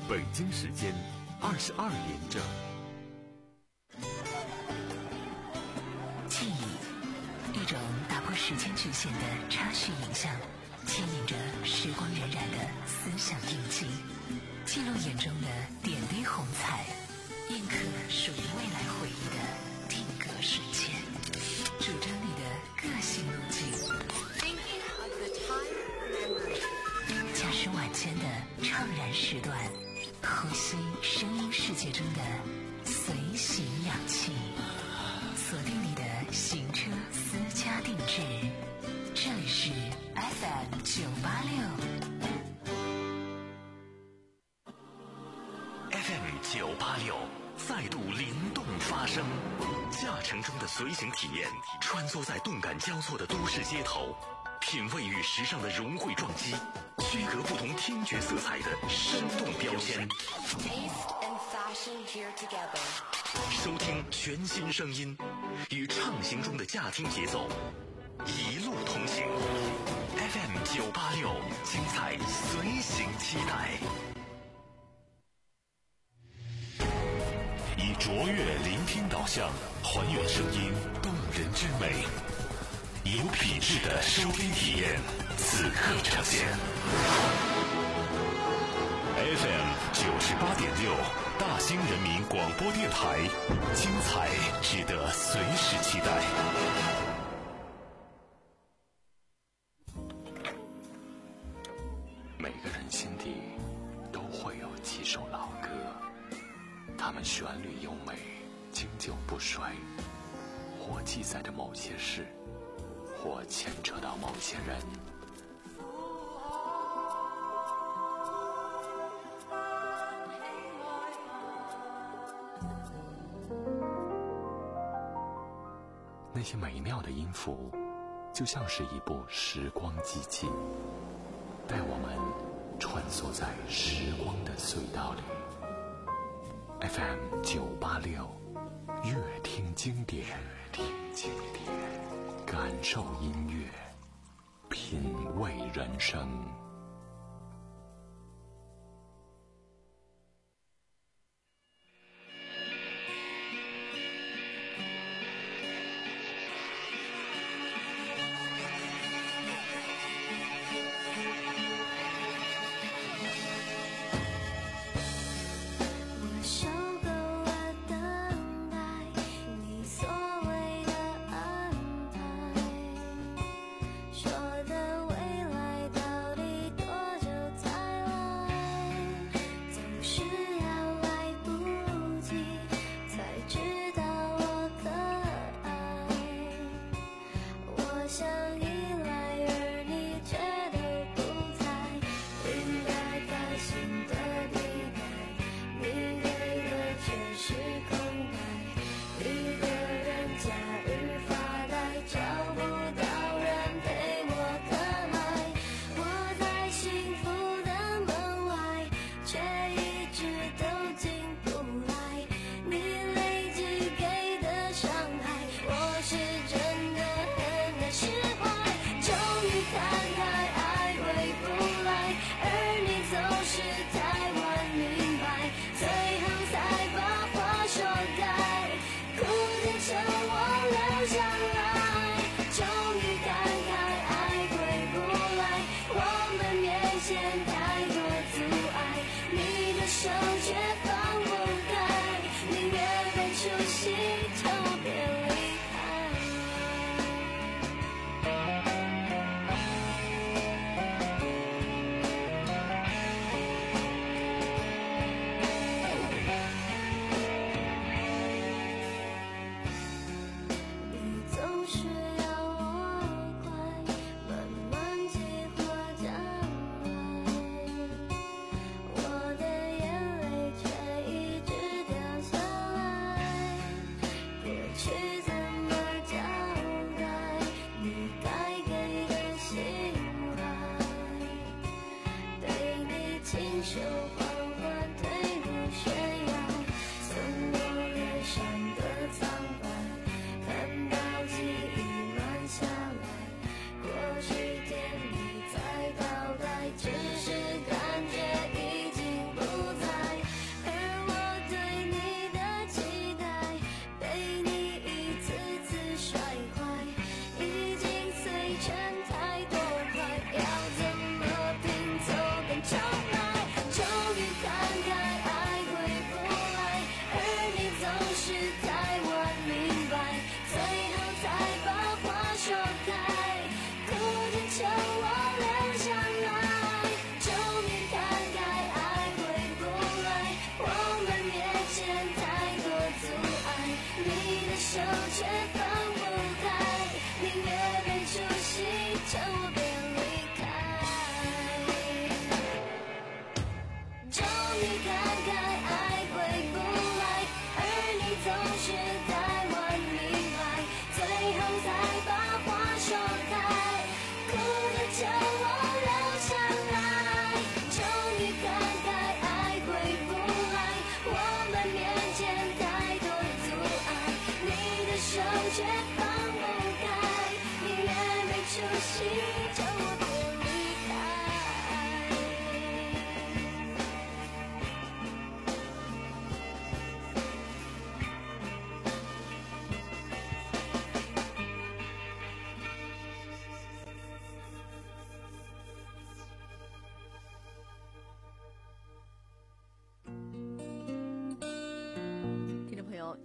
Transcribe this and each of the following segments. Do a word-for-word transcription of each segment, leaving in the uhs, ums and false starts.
北京时间二十二点整。 记忆，一种打破时间局限的插叙影像，牵引着时光荏苒的思想印记，记录眼中的点滴红彩，印刻属于未来回忆的定格瞬间，主张你的个性路径。驾驶晚间的怅然时段，呼吸声音世界中的随行氧气，锁定你的行车私家定制。这里是 F M 九八六 F M 九八六再度灵动发声，驾乘中的随行体验，穿梭在动感交错的都市街头，品味与时尚的融汇撞击，区隔不同听觉色彩的生动标签。收听全新声音，与畅行中的驾听节奏，一路同行。F M 九八六，精彩随行期待。以卓越聆听导向，还原声音动人之美，有品质的收听体验，此刻呈现。F M 九十八点六，大兴人民广播电台，精彩值得随时期待。每个人心底都会有几首老歌，它们旋律优美，经久不衰，或记载着某些事，或牵扯到某些人。那些美妙的音符，就像是一部时光机器，带我们穿梭在时光的隧道里。F M 九八六，乐听经典，听经典，感受音乐，品味人生。 说的未来到底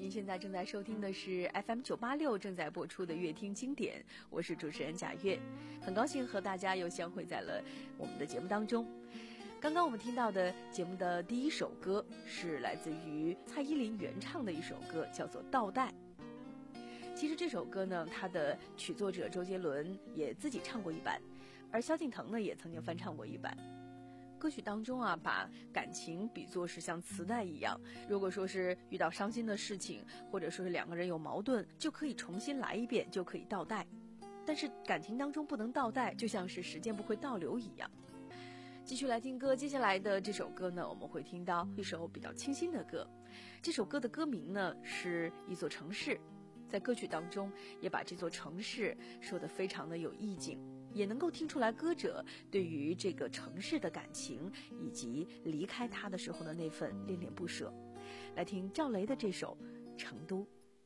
您现在正在收听的是 F M 九八六正在播出的乐听经典，我是主持人贾月，很高兴和大家又相会在了我们的节目当中。刚刚我们听到的节目的第一首歌是来自于蔡依林原唱的一首歌，叫做《倒带》。其实这首歌呢，它的曲作者周杰伦也自己唱过一版，而萧敬腾呢也曾经翻唱过一版。歌曲当中啊，把感情比作是像磁带一样，如果说是遇到伤心的事情，或者说是两个人有矛盾，就可以重新来一遍，就可以倒带。但是感情当中不能倒带，就像是时间不会倒流一样。继续来听歌，接下来的这首歌呢，我们会听到一首比较清新的歌。这首歌的歌名呢是一座城市，在歌曲当中也把这座城市说得非常的有意境，也能够听出来歌者对于这个城市的感情，以及离开它的时候的那份恋恋不舍。来听赵雷的这首《成都》。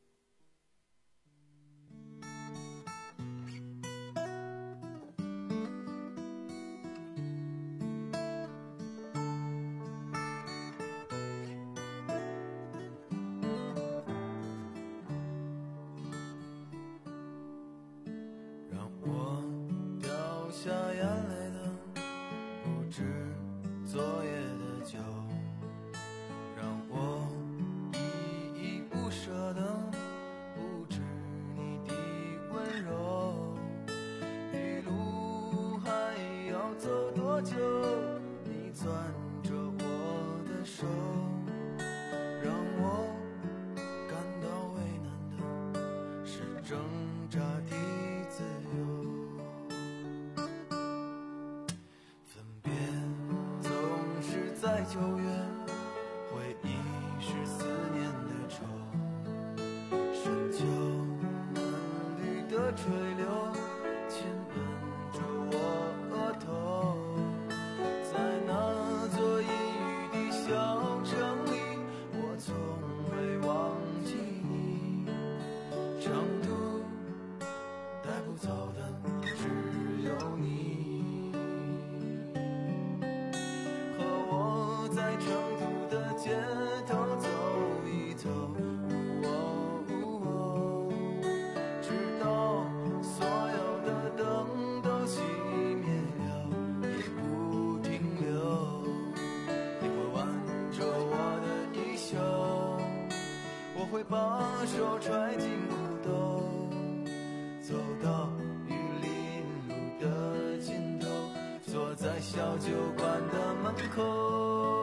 下眼泪的不止昨夜的酒，让我依依不舍的不止你的温柔。一路还要走多久，你攥着我的手，让我感到为难的是挣扎的自由。在九月，回忆是思念的愁，深秋嫩绿的垂柳亲吻着我额头，在那座阴雨的小城里，我从未忘记你。成都带不走的只有你，在成都的街头走一走，哦哦，直到所有的灯都熄灭了，也不停留。你会挽着我的衣袖，我会把手揣进裤兜，走到玉林路的尽头，坐在小酒馆的门口。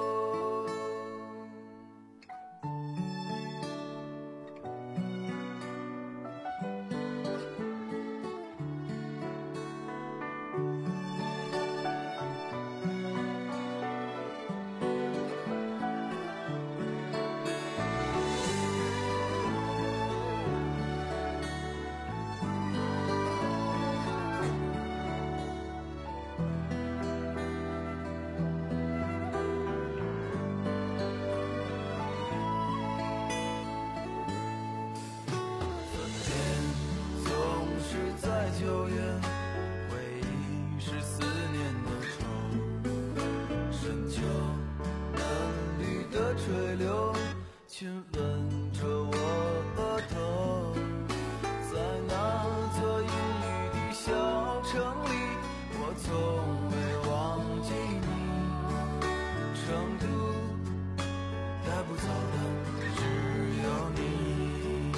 九月，回忆是思念的愁，深秋嫩绿的垂柳亲吻着我额头，在那座阴雨的小城里，我从未忘记你。成都带不走的只有你。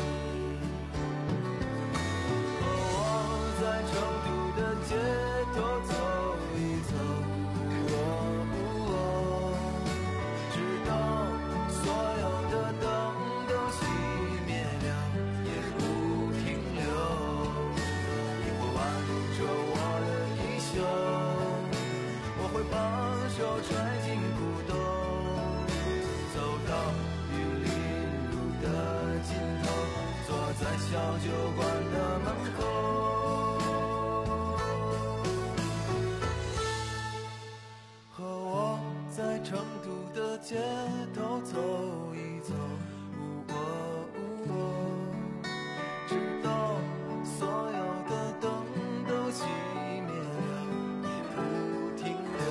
在成都的街头走一走，哦哦，直到所有的灯都熄灭了，也不停留。你会挽着我的衣袖，我会把手揣进裤兜，走到玉林路的尽头，坐在小酒馆的门口。在成都的街头走一走，哦哦，直到所有的灯都熄灭了，也不停留。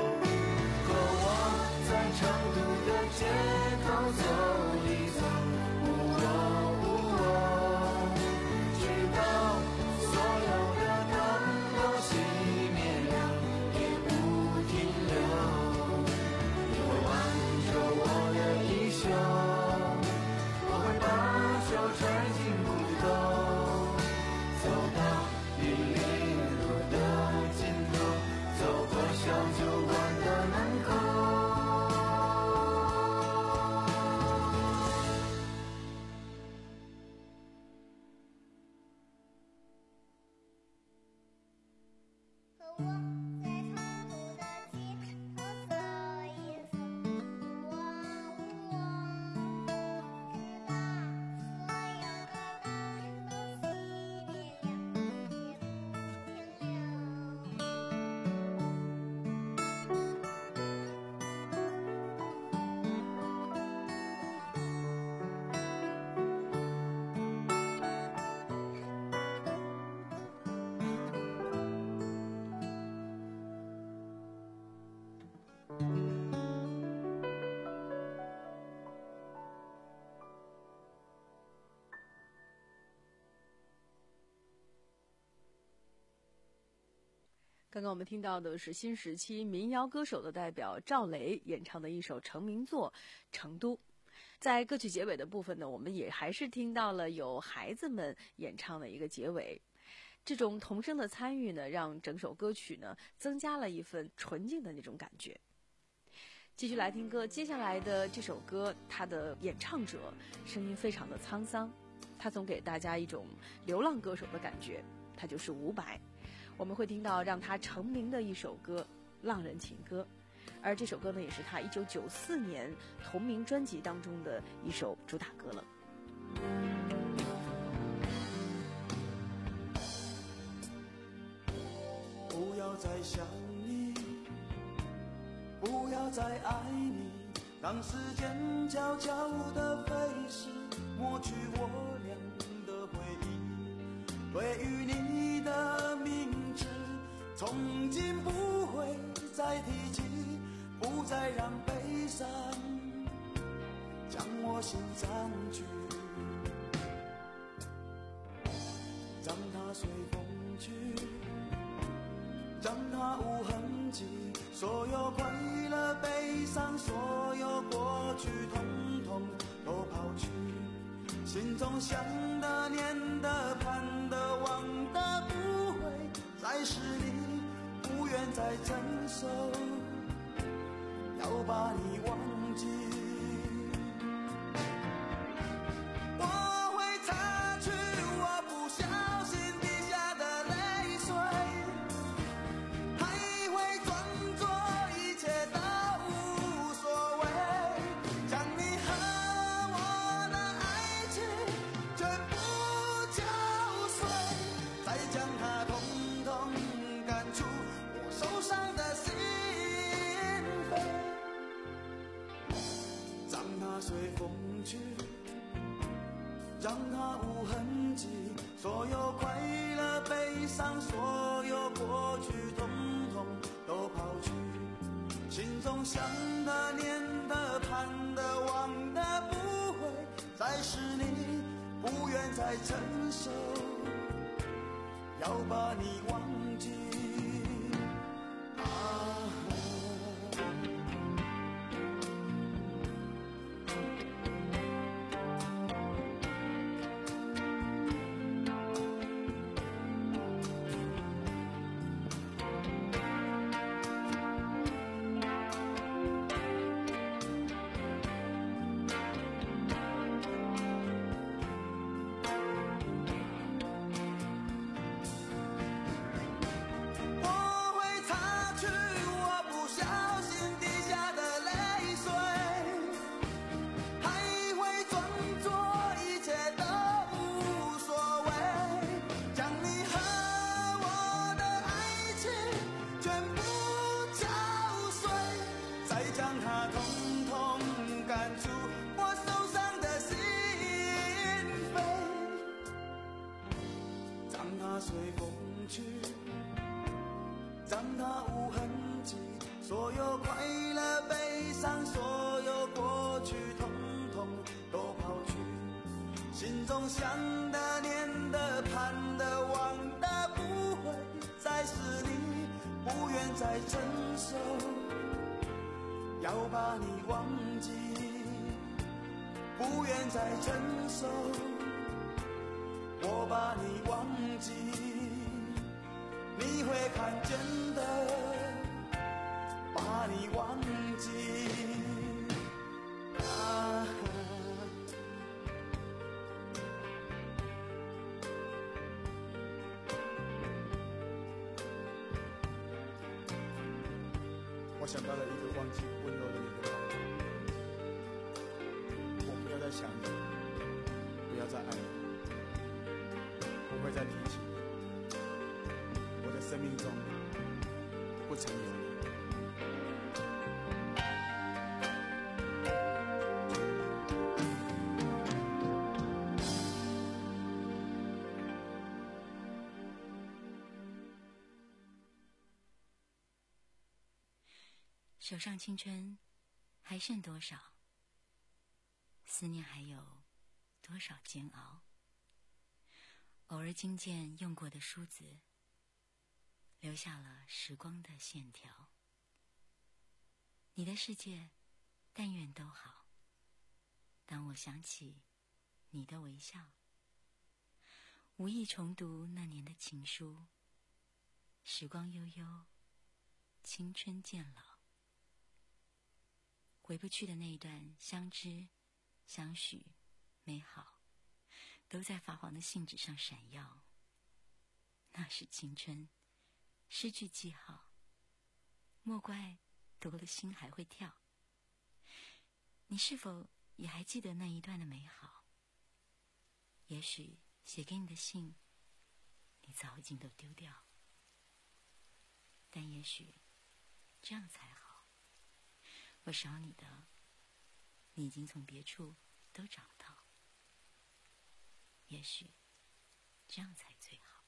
和我在成都的街头走一走， 刚刚我们听到的是新时期民谣歌手的代表赵雷演唱的一首成名作《成都》。在歌曲结尾的部分呢，我们也还是听到了有孩子们演唱的一个结尾。这种童声的参与呢，让整首歌曲呢增加了一份纯净的那种感觉。继续来听歌，接下来的这首歌，它的演唱者声音非常的沧桑，他总给大家一种流浪歌手的感觉，他就是伍佰。我们会听到让他成名的一首歌《浪人情歌》，而这首歌呢，也是他一九九四年同名专辑当中的一首主打歌了。 不要再想你，不要再爱你，让时间悄悄地飞逝，抹去我俩的回忆。对于你的名字，从今不会再提起，不再让悲伤将我心占据，让它随风去，让它无痕迹，所有快乐悲伤，所有过去统统都抛去，心中想的念的盼的望的不会再是你，不愿再承受，要把你忘记。我会擦去我不小心滴下的泪水，还会装作一切都无所谓，将你和我的爱情全部搅碎，再将它统统赶出我受伤的心扉，让它随风去，让它无痕迹，所有快乐悲伤，所有过去统统都抛去，心中想的念的盼的望的不会再是你，不愿再承受，要把你忘记啊。随风去，让它无痕迹，所有快乐悲伤，所有过去统统都抛去，心中想的念的盼的望的不会再是你，不愿再承受，要把你忘记，不愿再承受，我把你忘记，你会看见的，把你忘记啊。 我想到了一个忘记温柔的你的方法，我不要再想你，不要再爱你，不会再提起你，我的生命中不曾有你。 手上青春还剩多少？思念还有多少煎熬？偶尔惊见用过的梳子， 留下了时光的线条。你的世界但愿都好，当我想起你的微笑，无意重读那年的情书，时光悠悠，青春渐老，回不去的那一段相知相许美好，都在发黄的信纸上闪耀。那是青春，失去记号，莫怪读了心还会跳。你是否也还记得那一段的美好？也许写给你的信你早已经都丢掉，但也许这样才好，我少你的你已经从别处都找到，也许这样才最好。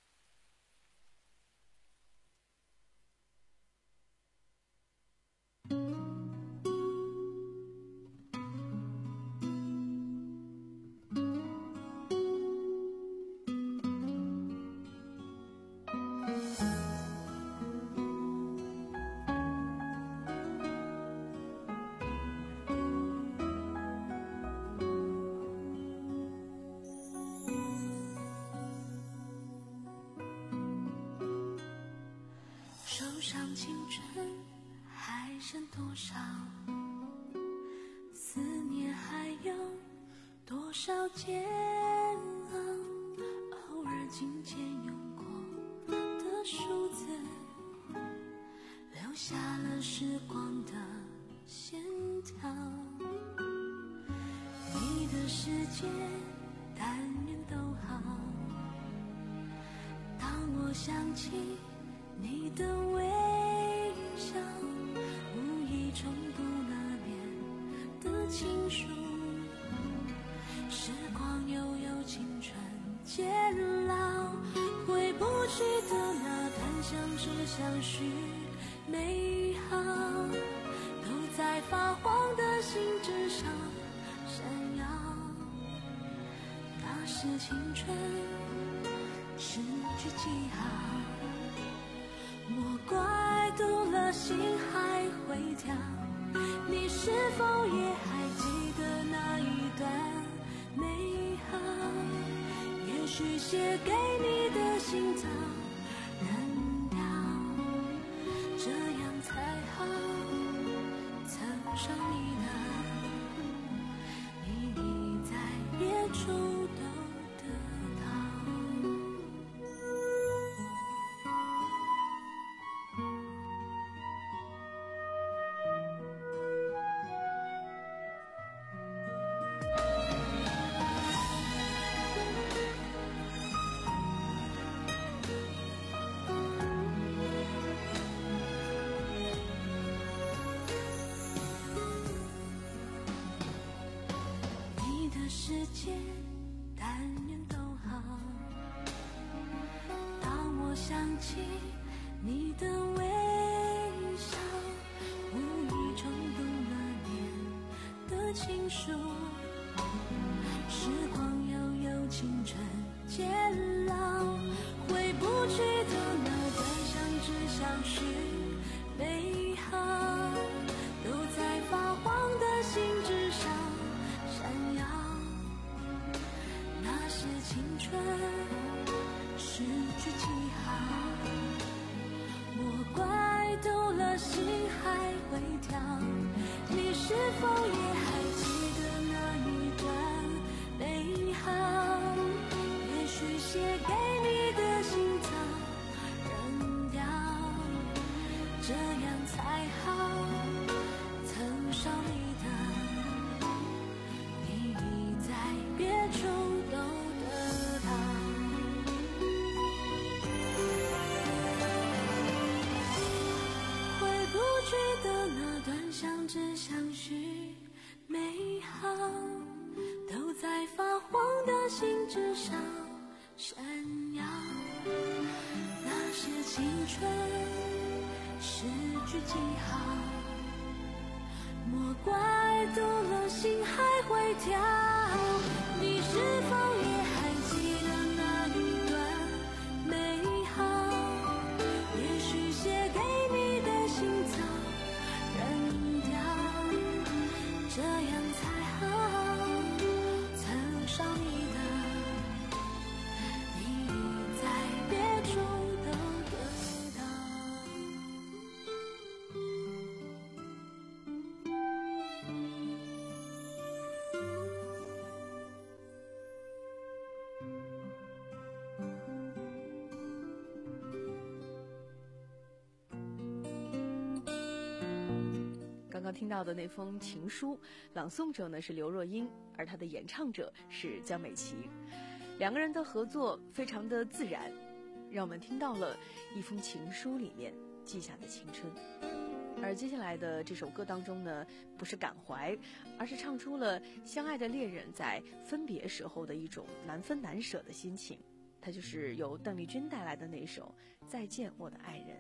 手上青春还剩多少？思念还有多少煎熬？偶尔琴键用过的数字，留下了时光的线条。你的世界但愿都好，当我想起你的微笑，无意重读那年的情书，时光悠悠，青春渐老，回不去的那段相知相许美好，都在发黄的信纸上闪耀。那是青春，失去记号，莫怪读了心还会跳。你是否也还记得那一段美好？也许写给你的信早扔掉，这样才好，曾伤你的你已在别处都得到。世界但愿都好，当我想起你的微笑，无意重读那年的情书，时光悠悠，青春渐老，回不去的那段相知相许美好，都在发黄的信纸上闪耀。那是青春，失去记号，莫怪读了心还会跳。你是否也还记得那一段美好？也许写给你的信早扔掉，这样才好，曾伤你的你已在别处都得到。回不去的那段相知相许美好，都在发黄的信纸上闪耀。那是青春，失去记号，莫怪读了心还会跳。你是否也还记得那一段美好？也许这样才好，曾少你的你在别处都得到。 刚刚听到的那封情书，朗诵者呢是刘若英，而她的演唱者是江美琪。两个人的合作非常的自然，让我们听到了一封情书里面记下的青春。而接下来的这首歌当中呢，不是感怀，而是唱出了相爱的恋人在分别时候的一种难分难舍的心情。它就是由邓丽君带来的那首《再见我的爱人》。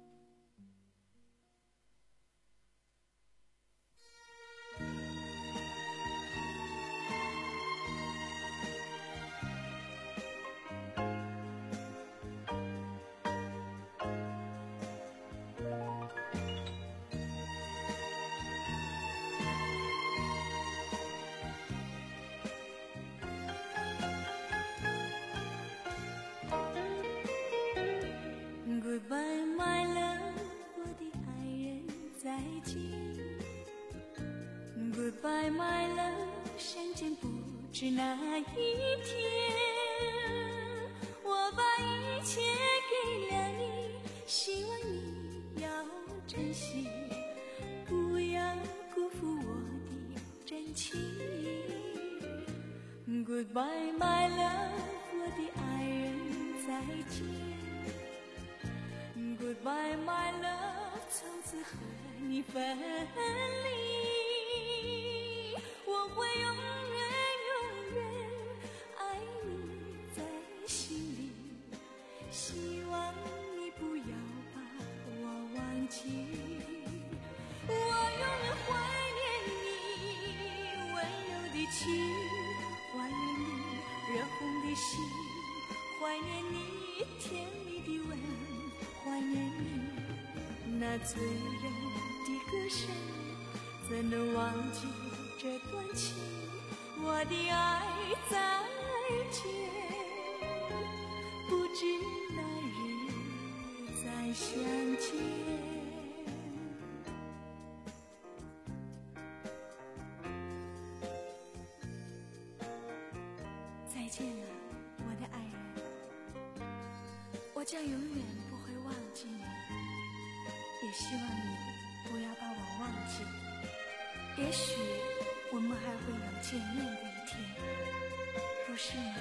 Goodbye, my love， 我的爱人，再见。Goodbye, my love， 相见不知哪一天。我把一切给了你，希望你要珍惜，不要辜负我的真情。Goodbye, my love， 我的爱人，再见。Goodbye, my love， 从此和你分离，我会永远永远爱你在心里，希望你不要把我忘记，我永远怀念你温柔的情，怀念你热红的心，怀念你甜蜜的吻，怀念你那醉人的歌声，怎能忘记这段情？我的爱再见，不知哪日再相见。再见了，我的爱人，我将永远不会忘记你，也希望你不要把我忘记。也许我们还会有见面的一天，不是吗？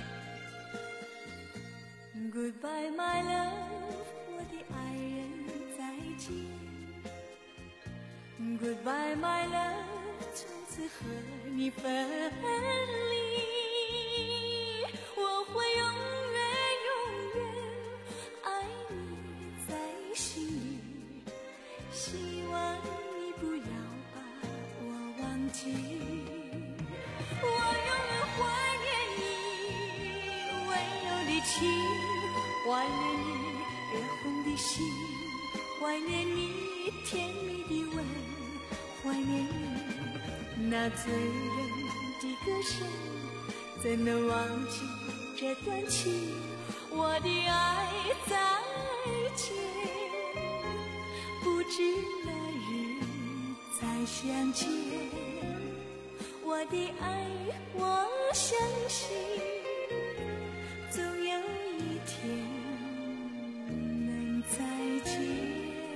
Goodbye, my love， 我的爱人，再见。Goodbye, my love， 从此和你分离，我会永远永远爱你在心里，希望你不要把我忘记，我永远怀念你温柔的情，怀念你热红的心，怀念你甜蜜的吻，怀念你那醉人的歌声，怎能忘记这段情？我的爱再见，不知哪日再相见。我的爱，我相信总有一天能再见。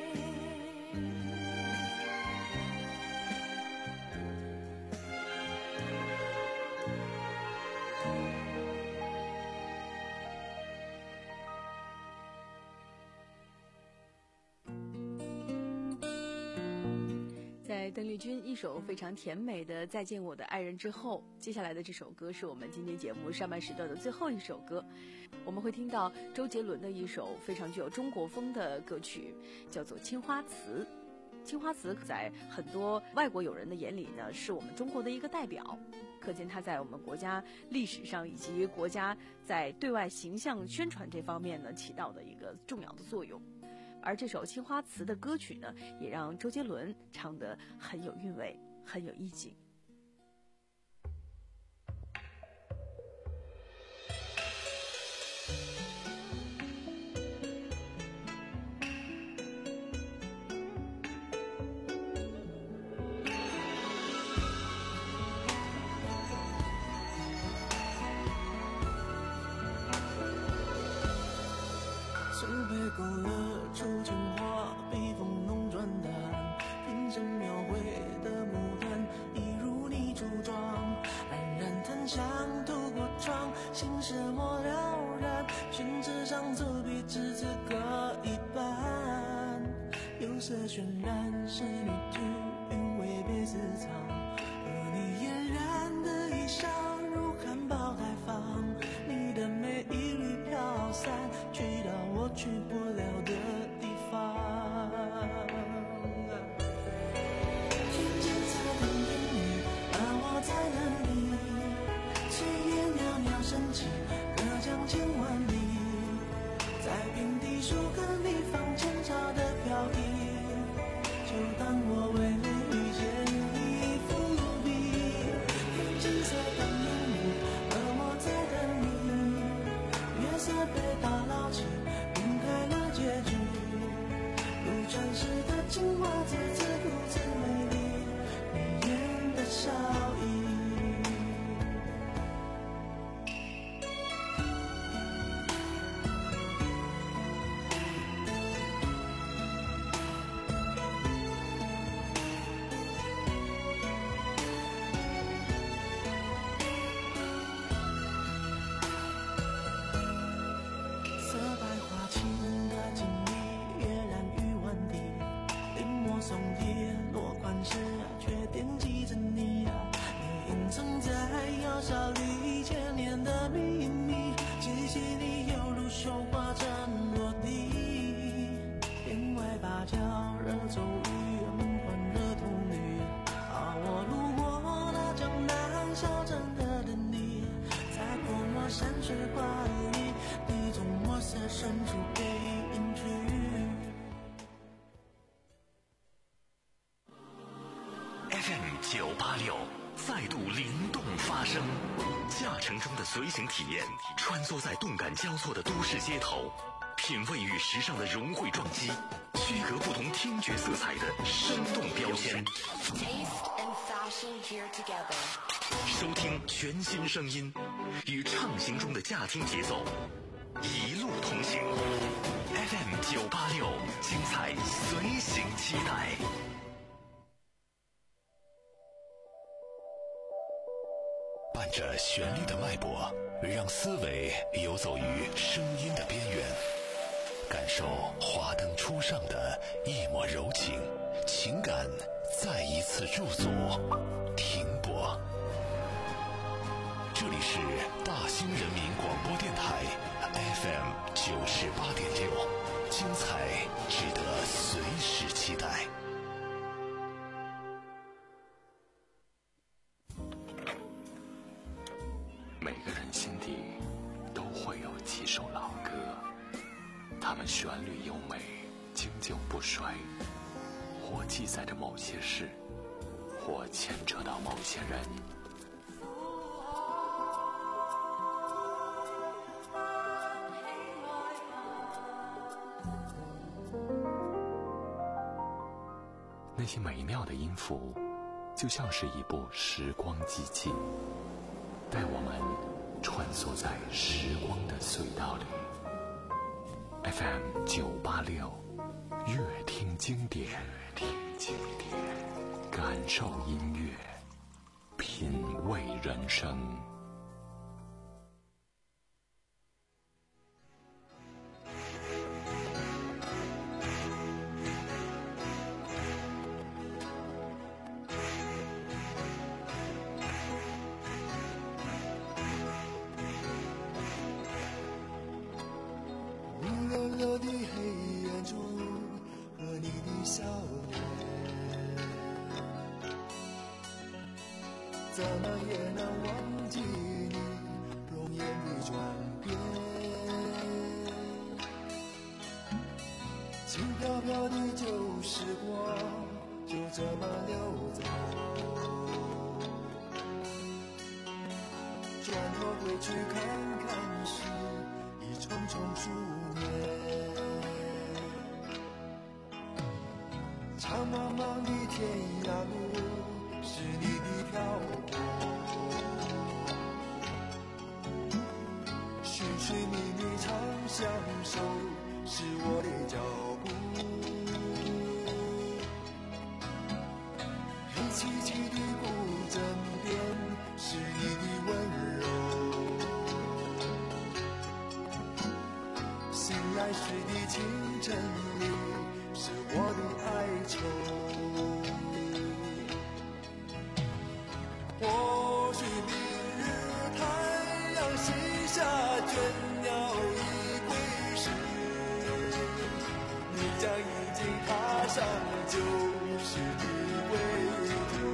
在邓丽君一首非常甜美的《再见我的爱人》之后，接下来的这首歌是我们今天节目上半时段的最后一首歌。我们会听到周杰伦的一首非常具有中国风的歌曲，叫做《青花瓷》。青花瓷在很多外国友人的眼里呢，是我们中国的一个代表，可见它在我们国家历史上以及国家在对外形象宣传这方面呢起到的一个重要的作用。而这首《青花瓷》的歌曲呢，也让周杰伦唱得很有韵味，很有意境。 渲染是你只因为被私藏，而你嫣然的一笑如含苞待放，你的美一缕飘散，去到我去不了的地方。天金色的烟雨，而我在哪里？炊烟袅袅升起，隔江千万里，在平地数个地方前朝的飘逸，就当我为你遇见一伏笔。天金色的烟雨，而我在等你，月色被打捞起，晕开了结局，如传世的青蛙子自顾自美丽，你眼的笑意。色白花青的锦衣，跃然于万底，临摹松叶落款时，却惦记着你啊。你隐藏在窑烧里千年的秘密，气息里犹如绣花针落地，天外芭蕉惹骤雨，梦幻惹童女。啊，我路过那江南小镇的等你，在泼墨山水画里，你从墨色深处被隐去。 F M 九八六再度灵动发声，驾乘中的随行体验，穿梭在动感交错的都市街头，品味与时尚的融汇撞击，区隔不同听觉色彩的生动标签。 Taste and fashion here together. 收听全新声音，与畅行中的驾听节奏，一路同行。F M 九八六，精彩随行期待。伴着旋律的脉搏，让思维游走于声音的边缘，感受华灯初上的一抹柔情，情感再一次驻足停泊。这里是大兴人民广播电台 F M 九十八点六，精彩值得随时期待。每个人心底都会有几首老歌，它们旋律优美，经久不衰，或记载着某些事，或牵扯到某些人。那些美妙的音符，就像是一部时光机器，带我们穿梭在时光的隧道里。F M 九八六，乐听经典，乐听经典，感受音乐，品味人生。 热的黑暗中，和你的笑脸，怎么也难忘记你容颜的转变。轻飘飘的旧时光，就这么溜走。转头回去看看时，已匆匆数年。长茫茫的天涯路，是你的漂泊，寻寻觅觅长相守，是我的脚步。黑漆漆的古镇边，是你的温柔。醒来时的清晨里，是我的爱情。 愁。或许明日太阳西下，倦鸟已归时，你将已经踏上旧时的归途。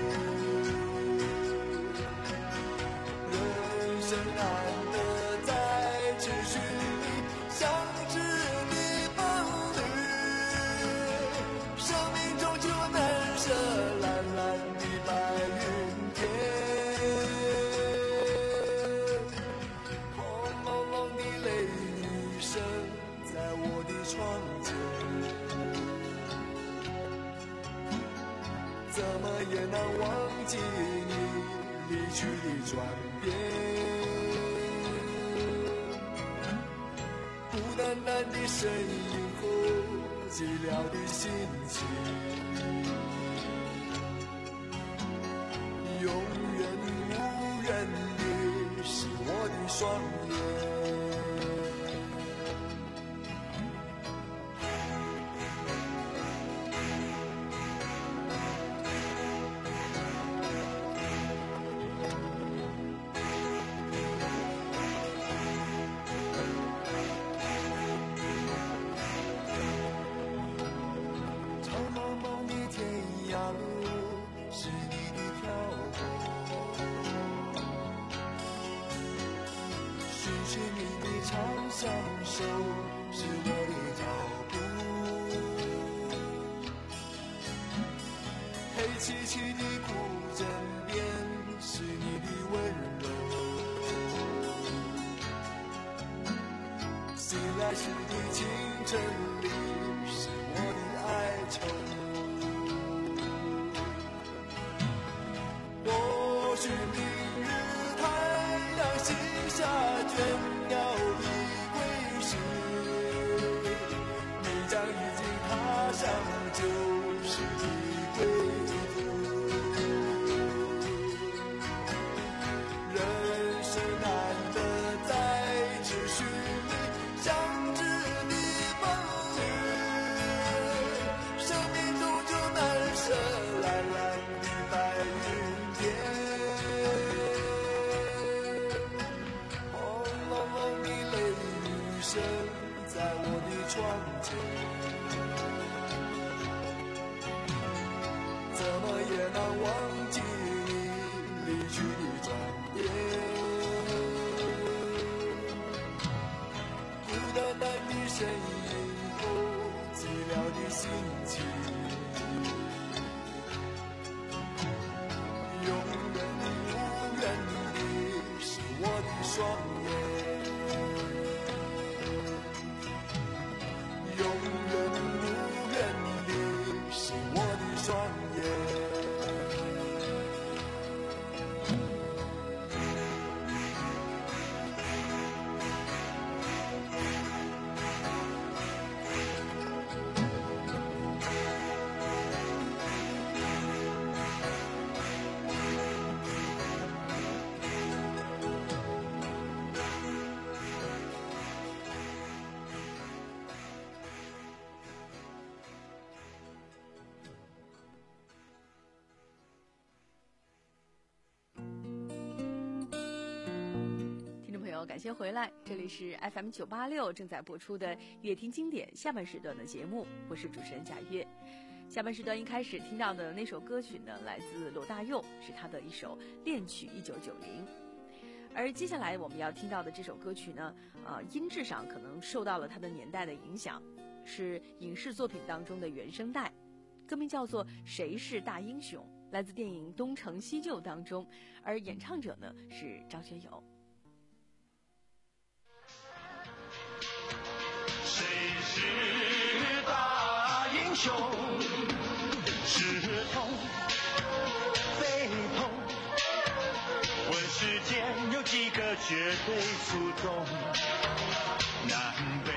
人生难得在持续里相知的伴侣，生命终究难舍蓝蓝的白云天。轰隆隆的雷雨声在我的窗前，怎么也难忘记你离去的转变。孤单单的身影和寂寥的心情，永远无缘的是我的双眼。长相守是我的脚步，黑漆漆的古镇边是你的温柔，醒来时的清晨里是我的哀愁。或许明日太阳西下，倦鸟已归时，你将已经踏上旧时的归途。人生难得在持续里相知的伴侣，生命终究难舍蓝蓝的白云天。在我的窗前，怎么也难忘记你离去的转变。孤单单的身影和寂寥的心情，永远无缘的是我的双眼。永远无缘的是我的双眼。 感谢回来，这里是 F M 九八六正在播出的乐听经典下半时段的节目，我是主持人贾月。下半时段一开始听到的那首歌曲呢，来自罗大佑，是他的一首恋曲一九九零。而接下来我们要听到的这首歌曲呢，呃，音质上可能受到了它的年代的影响，是影视作品当中的原声带，歌名叫做《谁是大英雄》，来自电影《东成西就》当中，而演唱者呢是张学友。 谁是大英雄？是痛非痛？问世间有几个绝对服从？南北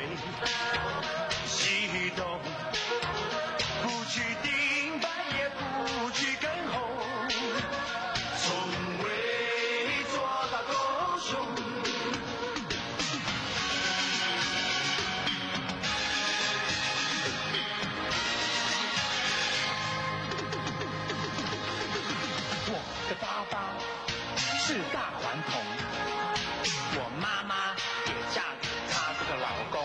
西东，不去顶白也不去跟红，从未做到狗熊。 个爸爸是大顽童，我妈妈也嫁给他这个老公，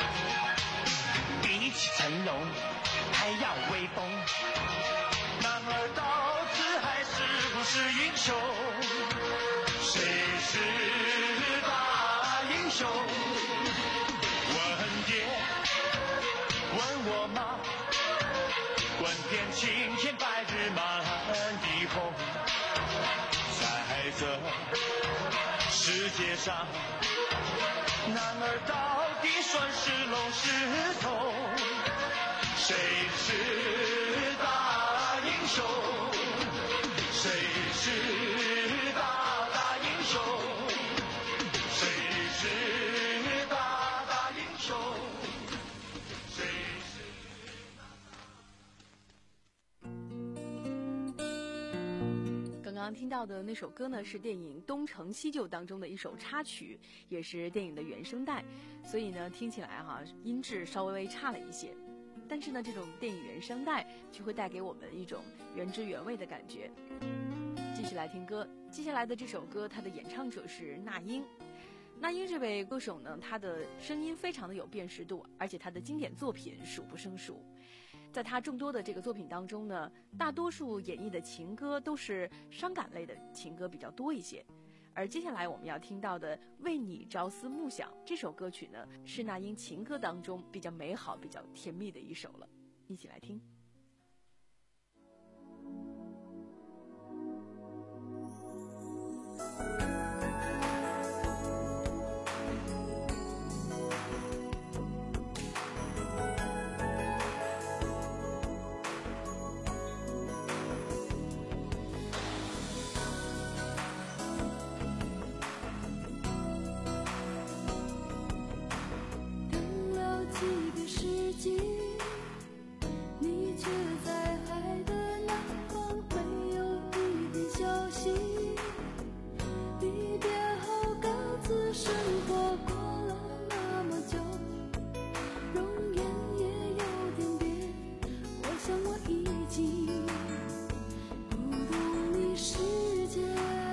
比起成龙还要威风，男儿到底还是不是英雄？谁是大英雄？问爹，问我妈，问遍青天白日满地红。在这世界上，男儿到底算是龙是凤？谁是大英雄？谁是大大英雄？谁是大大英雄？谁是？ 刚刚听到的那首歌呢，是电影《东成西就》当中的一首插曲，也是电影的原声带，所以呢，听起来哈音质稍微差了一些。但是呢，这种电影原声带就会带给我们一种原汁原味的感觉。继续来听歌，接下来的这首歌，它的演唱者是那英。那英这位歌手呢，她的声音非常的有辨识度，而且她的经典作品数不胜数。在她众多的这个作品当中呢，大多数演绎的情歌都是伤感类的情歌比较多一些。而接下来我们要听到的《为你朝思暮想》这首歌曲呢，是那英情歌当中比较美好、比较甜蜜的一首了，一起来听。 你却在海的南方没有一点消息，离别后各自生活过了那么久，容颜也有点变，我想我已经不懂你世界，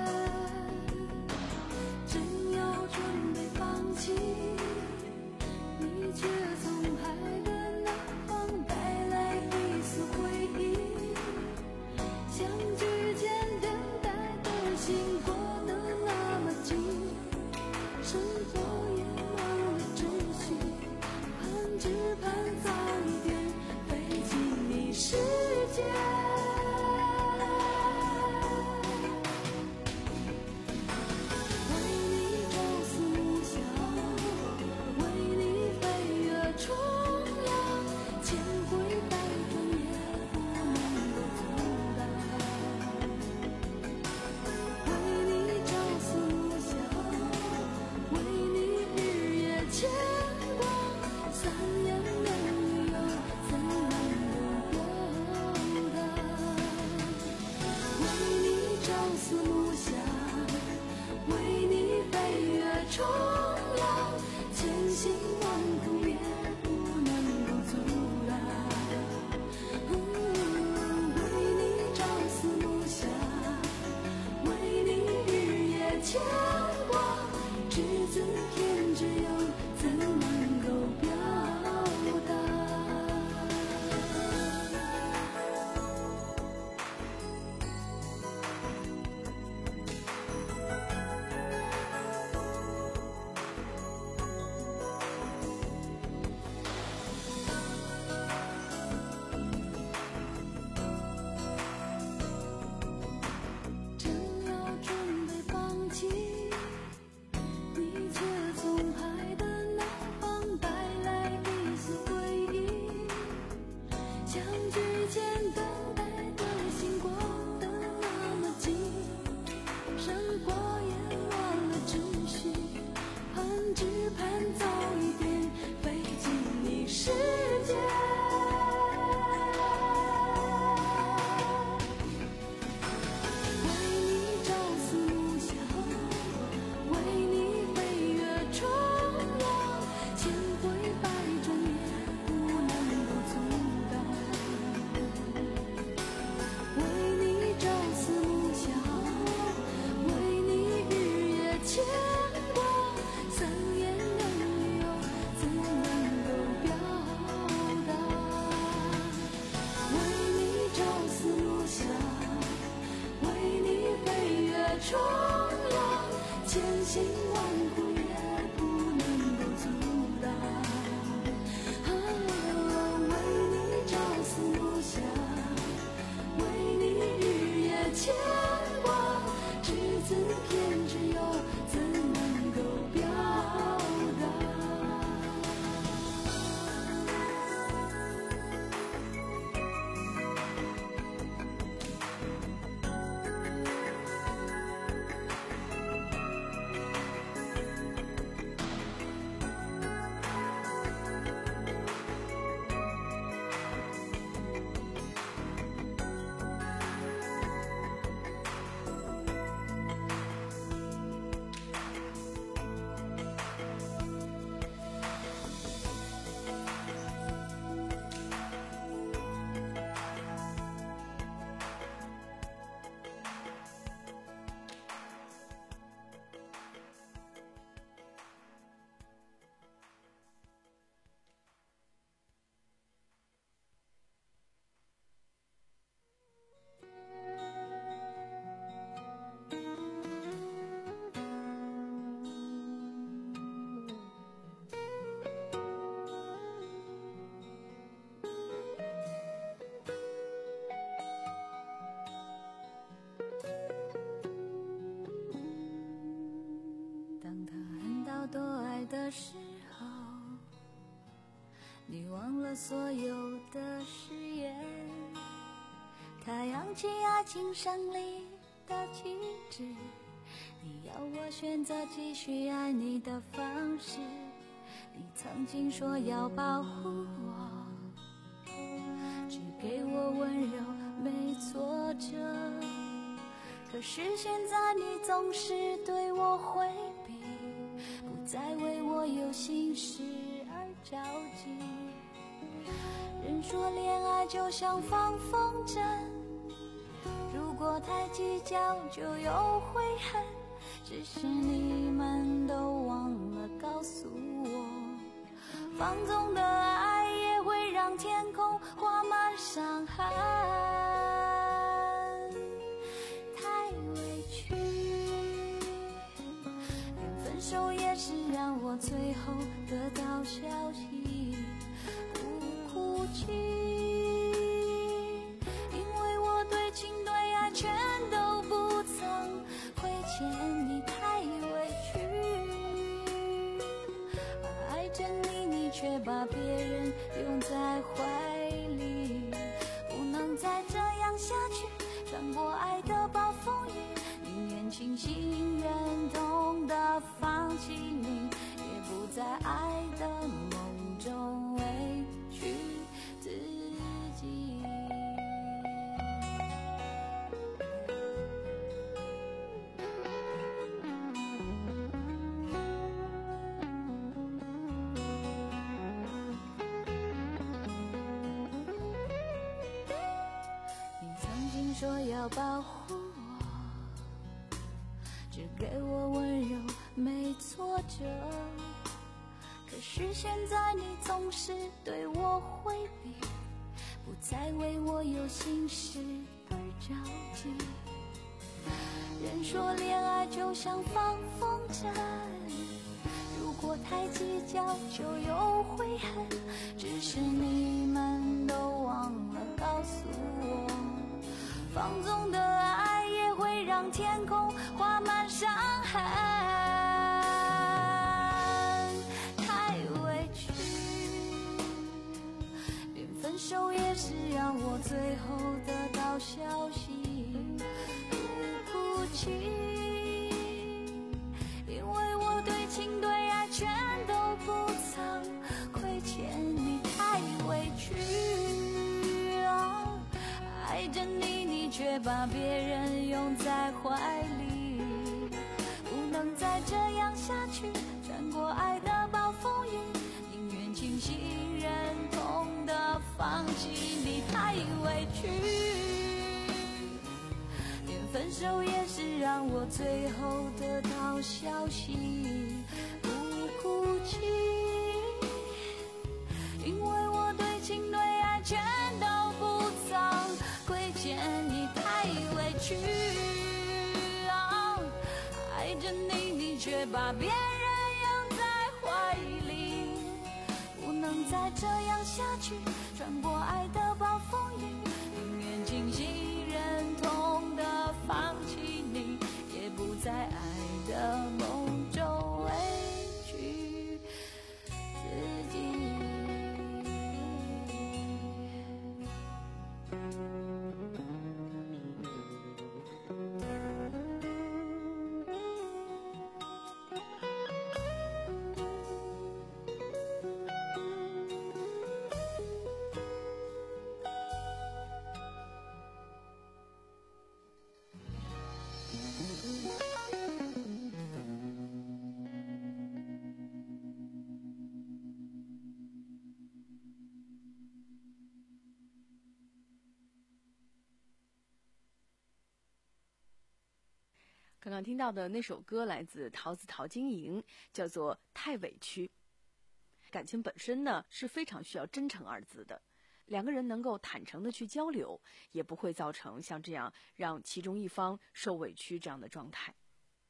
正要准备放弃，你却从海的南方带来一丝回忆，相聚前等待的心过得那么急，是否也忘了秩序，盼只盼早一点飞进你世界。正要准备放弃， 重要，千辛万苦也不能够阻挡。啊，为你朝思暮想，为你日夜牵挂，只字片只有怎能够表达？的时候，你忘了所有的誓言，它扬起爱情胜利的旗帜，你要我选择继续爱你的方式，你曾经说要保护我，只给我温柔没挫折，可是现在你总是对我回避，不再为我有心事而着急。人说恋爱就像放风筝，如果太计较就有悔恨，只是你们都忘了告诉我，放纵的爱也会让天空画满伤痕。太委屈，连分手也是让我最后得到消息，不哭泣，因为我对情对爱全都不曾亏欠你，太委屈，而爱着你，你却把别人拥在怀里，不能再这样下去，穿过爱的暴风雨，宁愿清醒忍痛的放弃你，也不在爱的梦中委屈自己。你曾经说要保护我，只给我温柔没挫折，可是现在你总是对我回避，不再为我有心事而着急。人说恋爱就像放风筝，如果太计较就有悔恨，只是你们都忘了告诉我，放纵的爱也会让天空画满伤痕。太委屈，连分手也是让我最后得到消息，不哭泣，因为我对情对爱全都不曾亏欠你，太委屈啊，爱着你，你却把别人拥在怀里，不能再这样下去，穿过爱的暴风雨，宁愿清醒忍痛的放弃你，太委屈，连分手也是让我最后得到消息，不哭泣，因为我对情对爱全都不曾亏欠你，太委屈啊， 着你，你却把别人拥在怀里。不能再这样下去，穿过爱的暴风雨，宁愿清醒忍痛的放弃你，也不在爱的梦中委屈自己。 刚刚听到的那首歌来自桃子陶晶莹，叫做《太委屈》。感情本身呢是非常需要真诚二字的，两个人能够坦诚的去交流，也不会造成像这样让其中一方受委屈这样的状态。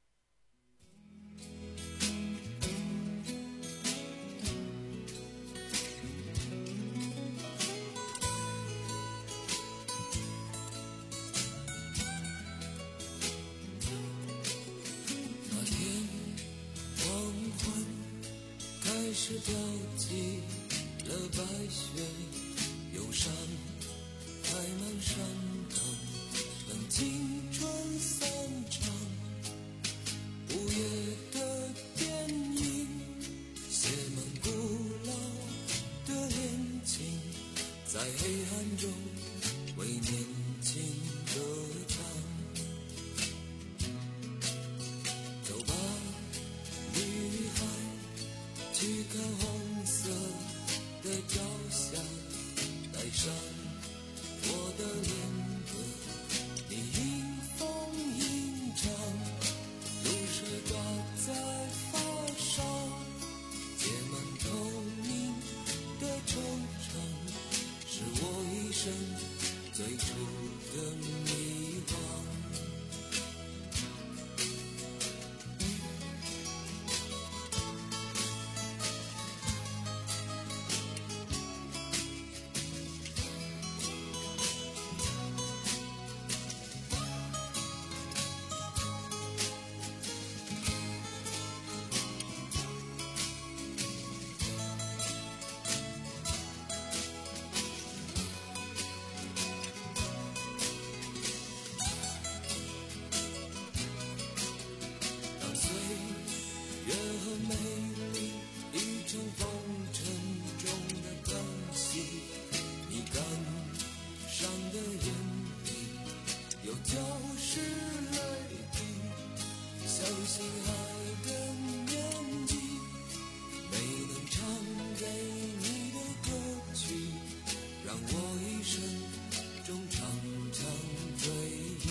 开始飘起了白雪，忧伤开满山岗，等青春散场。午夜的电影写满古老的恋情，在黑暗中为年轻歌唱。走吧，女孩，去看红色的朝霞，带上我的恋歌，你迎风吟唱，露水挂在发梢，结满透明的惆怅，是我一生最初的迷惘。美丽已成风尘中的叹息，你感伤的眼底有浇湿泪滴，相信爱的年纪，没能唱给你的歌曲，让我一生中常常追忆，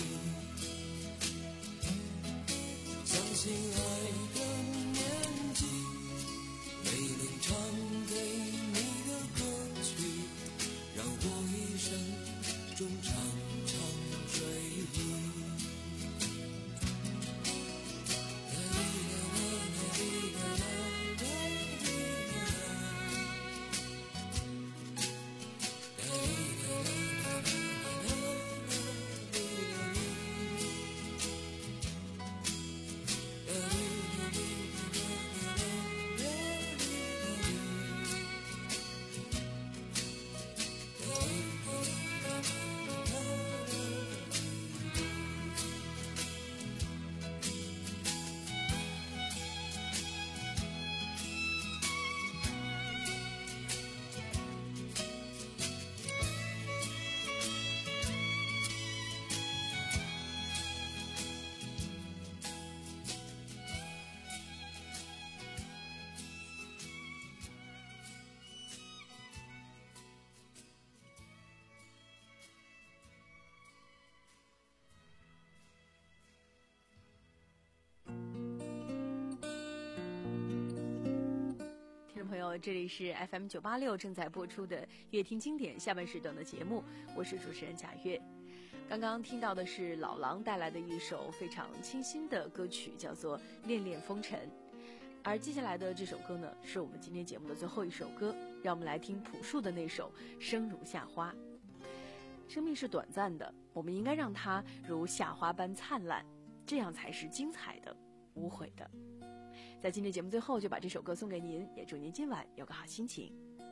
相信爱的年纪，没能唱给你的歌曲，让我一生中常常追忆。 朋友，这里是 F M 九八六正在播出的乐听经典下半时段的节目，我是主持人贾月。 刚刚听到的是老狼带来的一首非常清新的歌曲，叫做《恋恋风尘》。而接下来的这首歌呢，是我们今天节目的最后一首歌，让我们来听朴树的那首《生如夏花》。生命是短暂的，我们应该让它如夏花般灿烂，这样才是精彩的、无悔的。在今天节目最后，就把这首歌送给您，也祝您今晚有个好心情。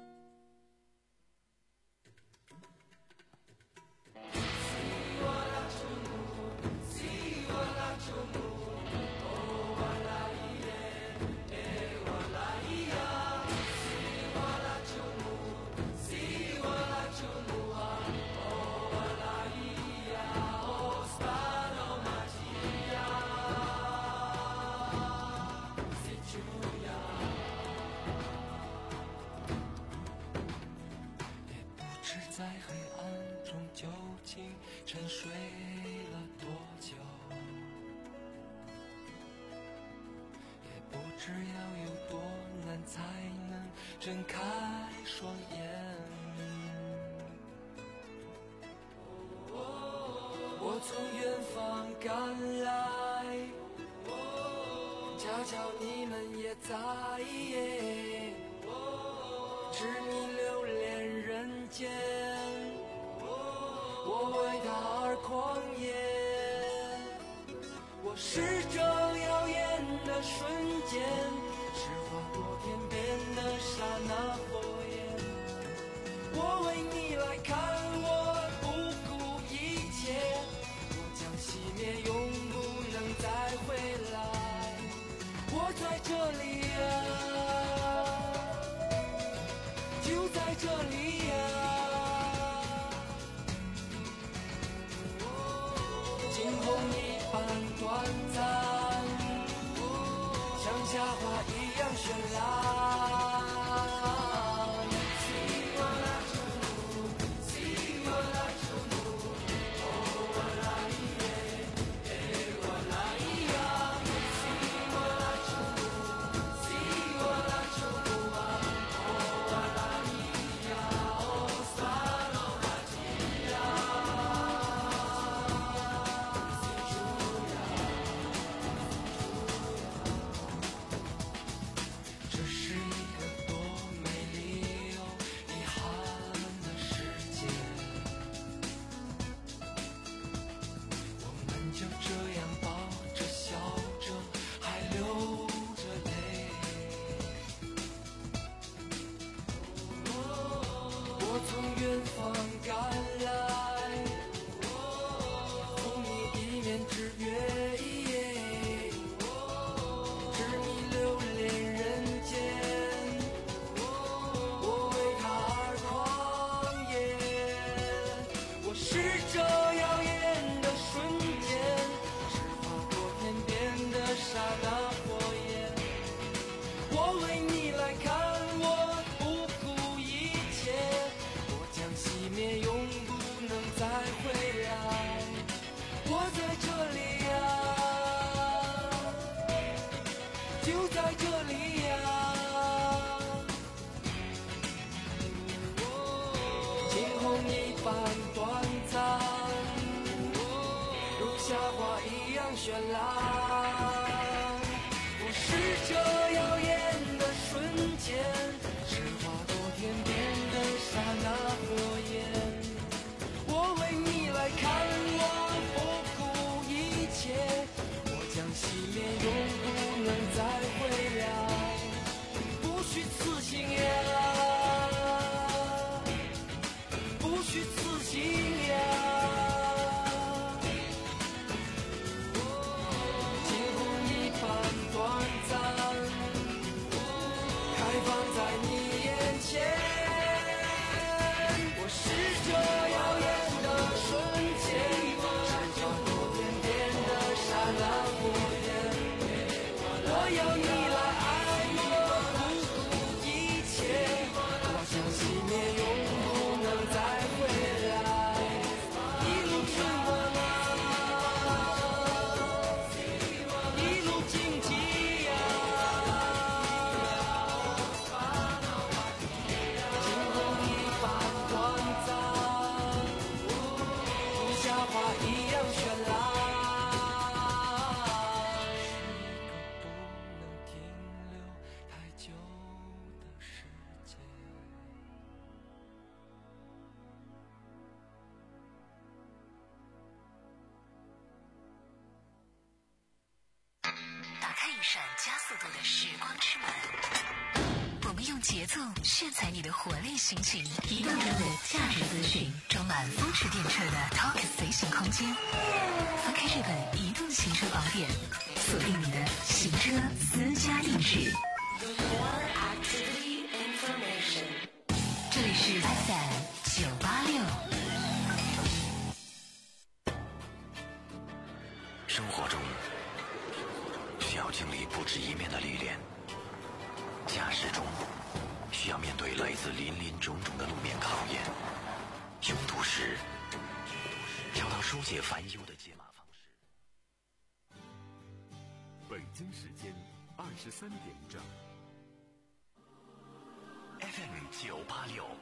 在黑暗中究竟沉睡了多久，也不知要有多难才能睁开双眼。我从远方赶来，恰巧你们也在，知你留恋人间，我为他而狂野。我是这耀眼的瞬间，是划过天边的刹那火焰。我为你来看，我不顾一切，我将熄灭，永不能再回来。我在这里啊，就在这里啊，惊鸿一般短暂，像夏花一样绚烂。绚烂，我是这耀眼的瞬间，是划过天边的刹那火焰。我为你来看，我不顾一切，我将熄灭，永不能再回来。不虚此行呀，不虚此行呀。短暂，开放在上加速度的时光之门。我们用节奏炫彩你的活力心情，移动中的价值资讯，装满风驰电掣的 Talk 随行空间。翻开这本移动行车宝典，锁定你的行车私家定制。这里是 F M 九八六。 生活中需要经历不止一面的历练，驾驶中需要面对来自林林种种的路面考验，拥堵时找到疏解烦忧的解码方式。 北京时间二十三点整。 F M 九八六